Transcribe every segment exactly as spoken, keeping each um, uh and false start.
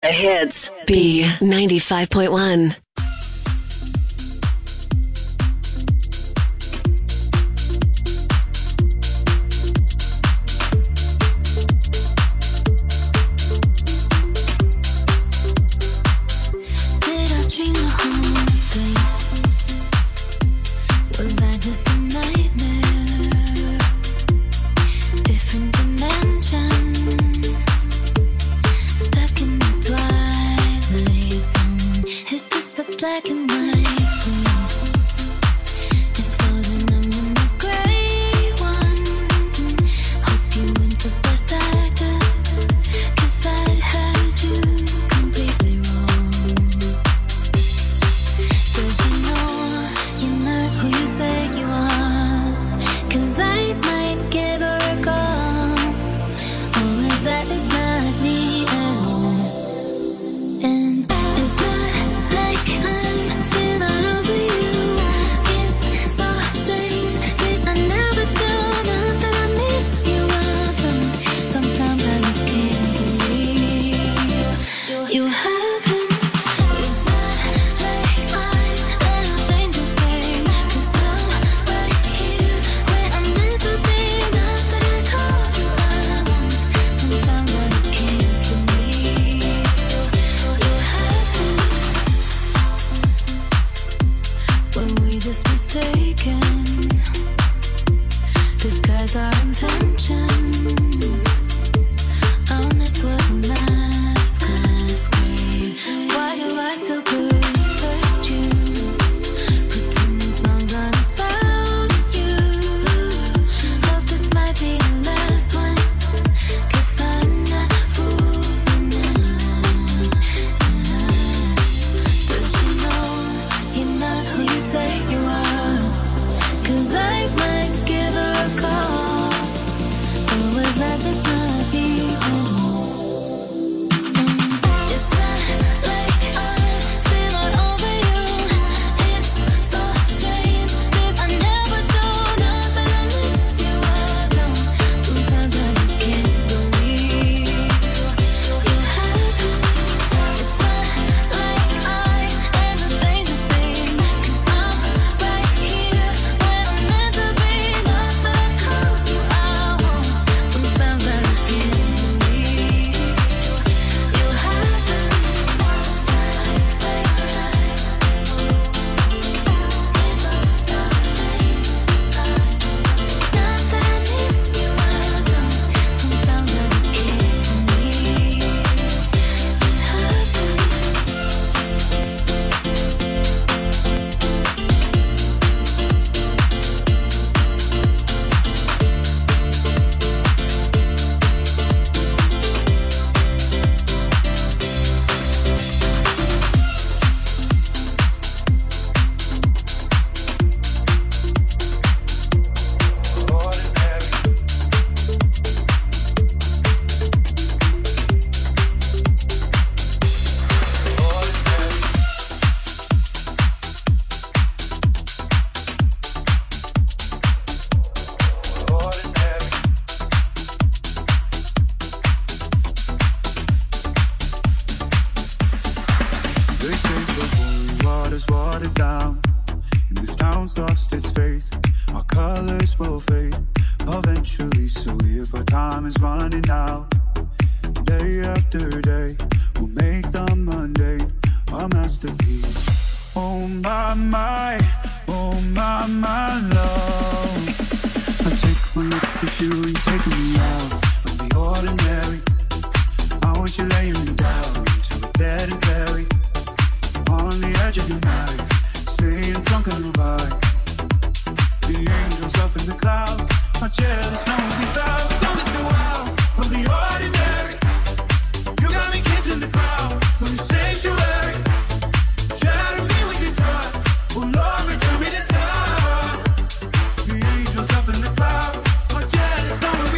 The hits. B ninety-five point one. Yourself in the clouds, my jealous, no one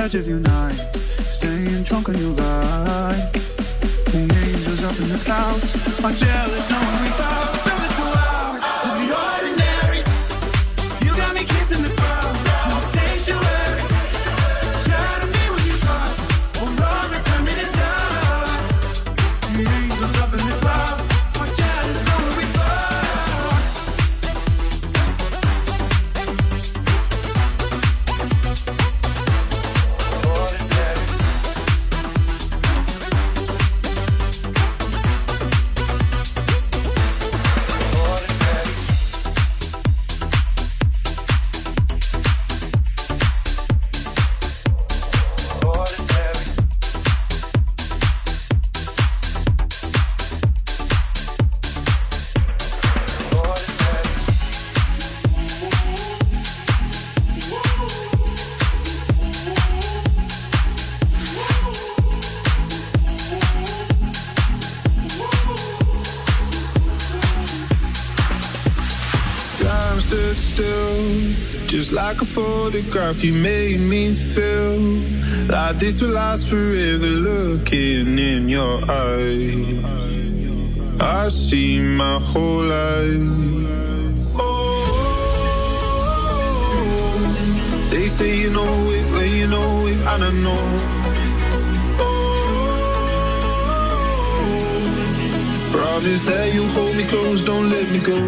edge of your night, staying drunk on your vibe. The angels up in the clouds are jealous knowing we found something so out of the ordinary. You got me kissing the ground, no sanctuary. Try to be what you thought, oh Lord, return me to dust. The angels up in the clouds are jealous knowing we just like a photograph, you made me feel like this will last forever. Looking in your eyes, I see my whole life. Oh, they say you know it, well you know it, and I know. Oh, promise that you hold me close, don't let me go.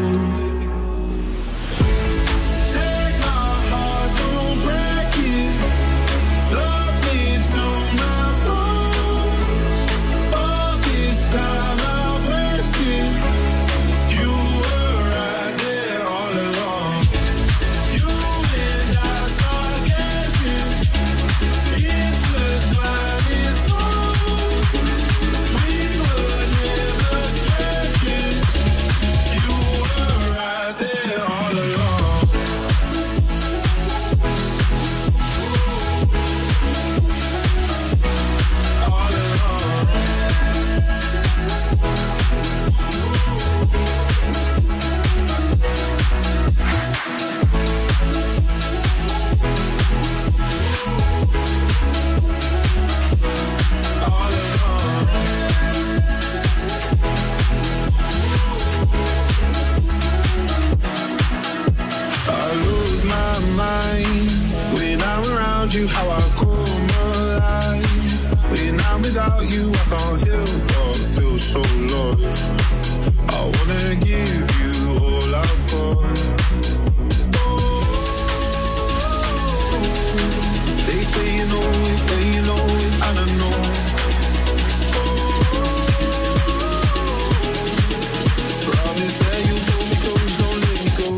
You how I come alive. When I'm without you, I can't help but feel so lost. I wanna give you all I've got. Oh, they say you know it, they you know it, and I know. Oh, promise that you hold me close, don't let me go.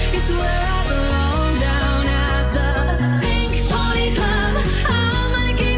Wanna give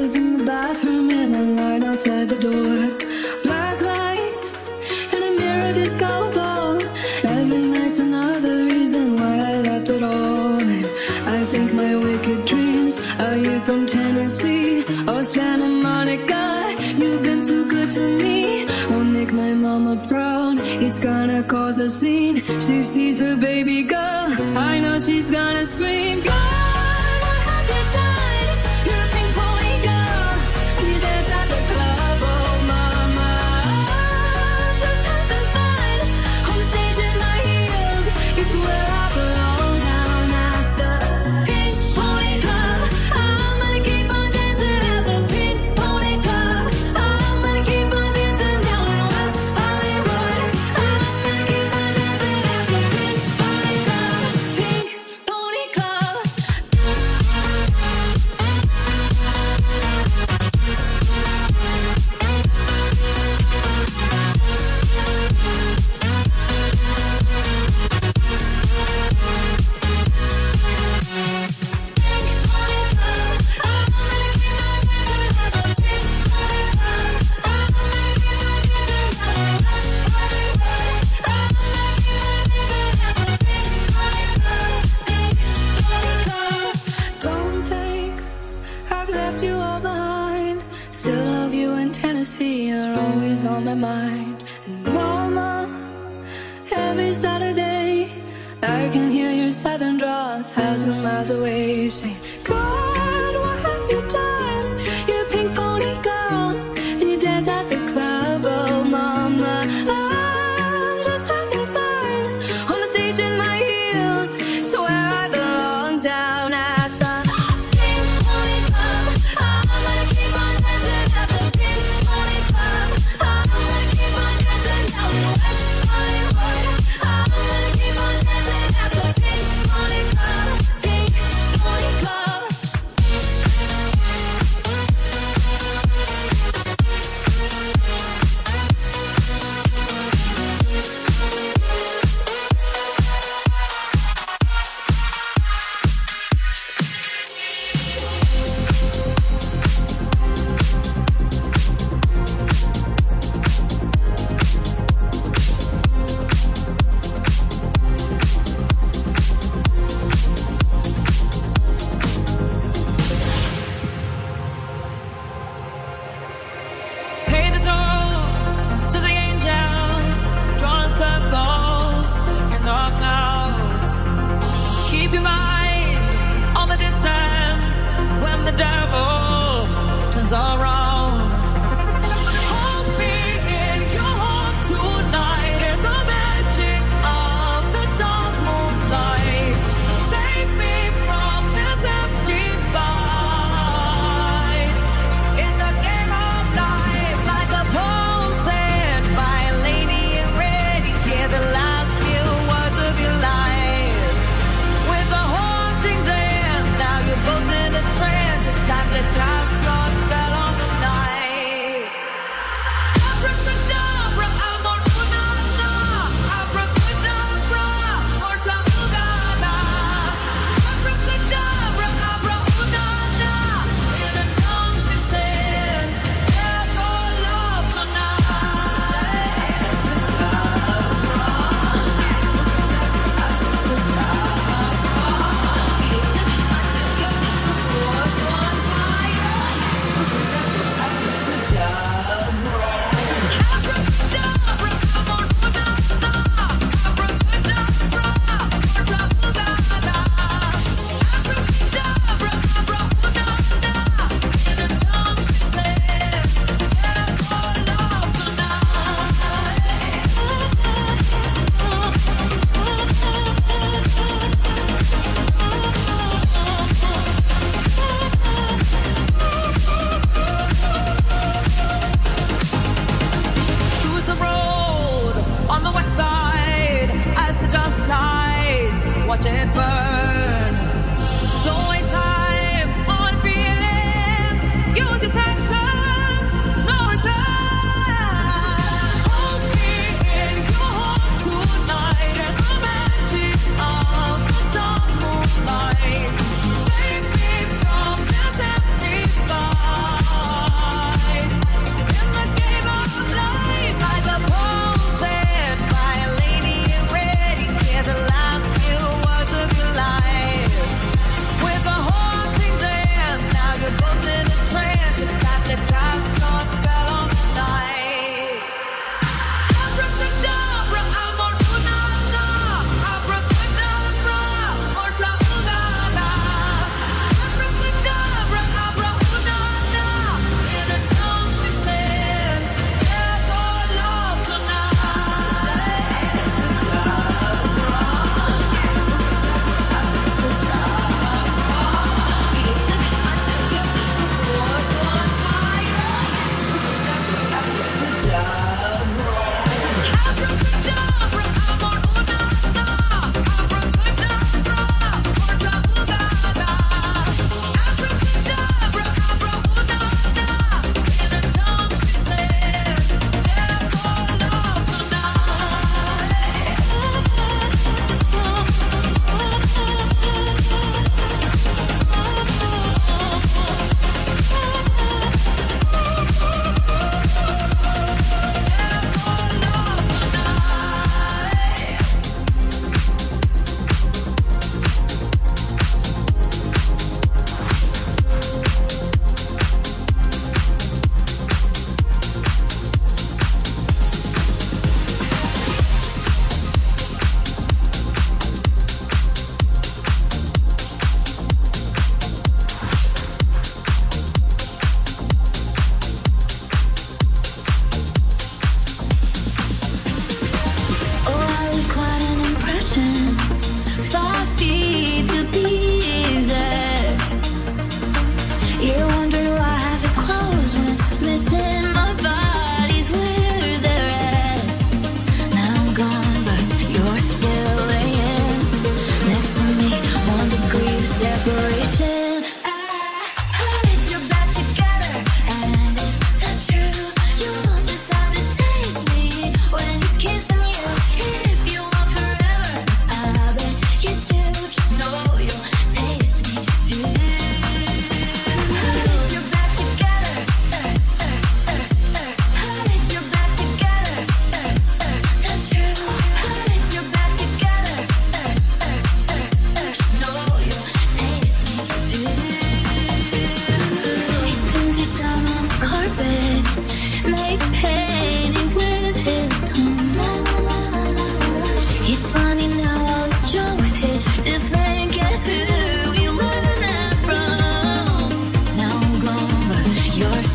was in the bathroom and the light outside the door. Black lights and a mirror disco ball. Every night's another reason why I left it all. And I think my wicked dreams are you from Tennessee or Santa Monica. You've been too good to me. Won't make my mama proud. It's gonna cause a scene. She sees her baby girl. I know she's gonna scream. God, what have you done? You're a pink pony girl. You dance at the club, oh mama. Just having fun on the stage in my heels. It's where I belong, down at the Pink Pony Club. I'm gonna keep on dancing at the Pink Pony Club. I'm gonna keep on dancing down in West Hollywood. I'm gonna keep on dancing at the Pink Pony Club. Pink Pony Club. Don't think I've left you all behind. Still love you in Tennessee, you're always on my mind. And mama, every Saturday I can hear your southern drawl a thousand miles away, saying, God, what have you done? You're a pink pony girl, and you dance at the club, oh mama. I'm just having fun on the stage in my heels. It's where I belong, down at the Pink Pony Club. I'm gonna keep on dancing at the Pink Pony Club. I'm gonna keep on dancing down in West Hollywood. I'm gonna keep on dancing at the Pink Pony Club. Pink Pony Club. Pay the toll to the angels, drawing circles in the clouds. Keep your mind on the distance when the devil turns around. Hold me in your heart tonight in the magic of the dark moonlight. Save me from this empty light. In the game of life, like a poem said by a lady in red, you hear the last few words of your life. With a haunting dance, now you're both in a trance. It's time to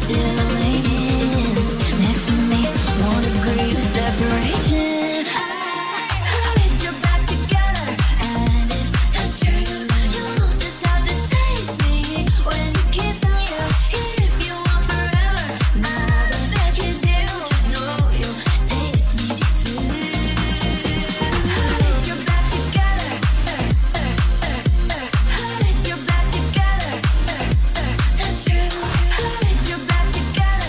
Together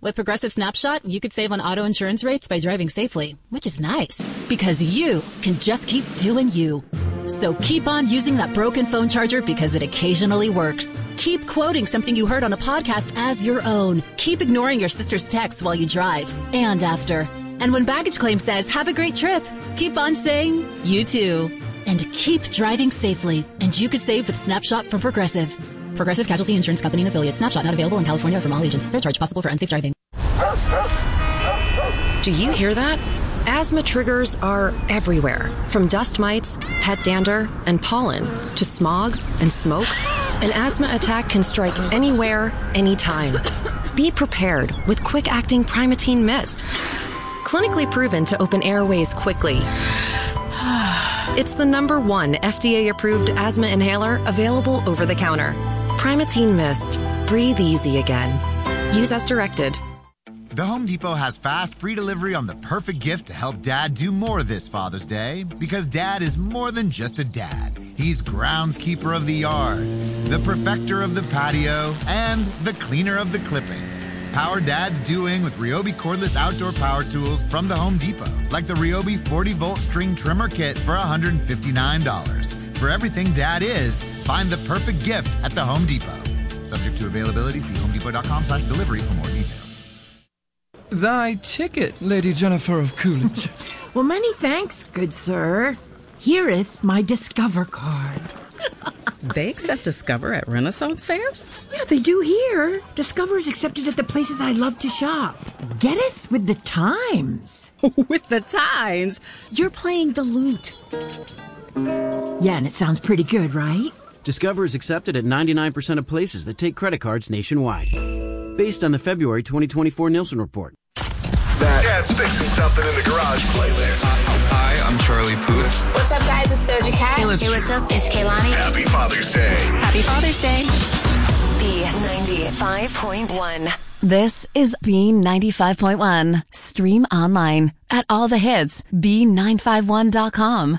With Progressive Snapshot, you could save on auto insurance rates by driving safely, which is nice because you can just keep doing you. So keep on using that broken phone charger because it occasionally works. Keep quoting something you heard on a podcast as your own. Keep ignoring your sister's texts while you drive and after. And when baggage claim says, have a great trip, keep on saying, you too. And keep driving safely. And you could save with Snapshot from Progressive. Progressive Casualty Insurance Company and Affiliates. Snapshot not available in California or from all agents. Surcharge possible for unsafe driving. Do you hear that? Asthma triggers are everywhere, from dust mites, pet dander, and pollen, to smog and smoke. An asthma attack can strike anywhere, anytime. Be prepared with quick-acting Primatene Mist. Clinically proven to open airways quickly. It's the number one F D A-approved asthma inhaler available over the counter. Primatene Mist. Breathe easy again. Use as directed. The Home Depot has fast, free delivery on the perfect gift to help Dad do more this Father's Day. Because Dad is more than just a dad. He's groundskeeper of the yard, the perfecter of the patio, and the cleaner of the clippings. Power Dad's doing with Ryobi cordless outdoor power tools from the Home Depot. Like the Ryobi forty volt string trimmer kit for one hundred fifty-nine dollars. For everything Dad is, find the perfect gift at the Home Depot. Subject to availability, see homedepot.com slash delivery for more details. Thy ticket, Lady Jennifer of Coolidge. Well, many thanks, good sir. Hereeth my Discover card. They accept Discover at Renaissance fairs? Yeah, they do here. Discover's accepted at the places I love to shop. Getteth with the times. With the times? You're playing the lute. Yeah, and it sounds pretty good, right? Discover is accepted at ninety-nine percent of places that take credit cards nationwide. Based on the February twenty twenty-four Nielsen report. That Dad's Fixing Something in the Garage playlist. Hi, I'm Charlie Puth. What's up, guys? It's Doja Cat. Hey, what's, hey, what's up? It's Kehlani. Happy Father's Day. Happy Father's Day. B ninety-five point one. This is B ninety-five point one. Stream online at all the hits, B nine five one dot com.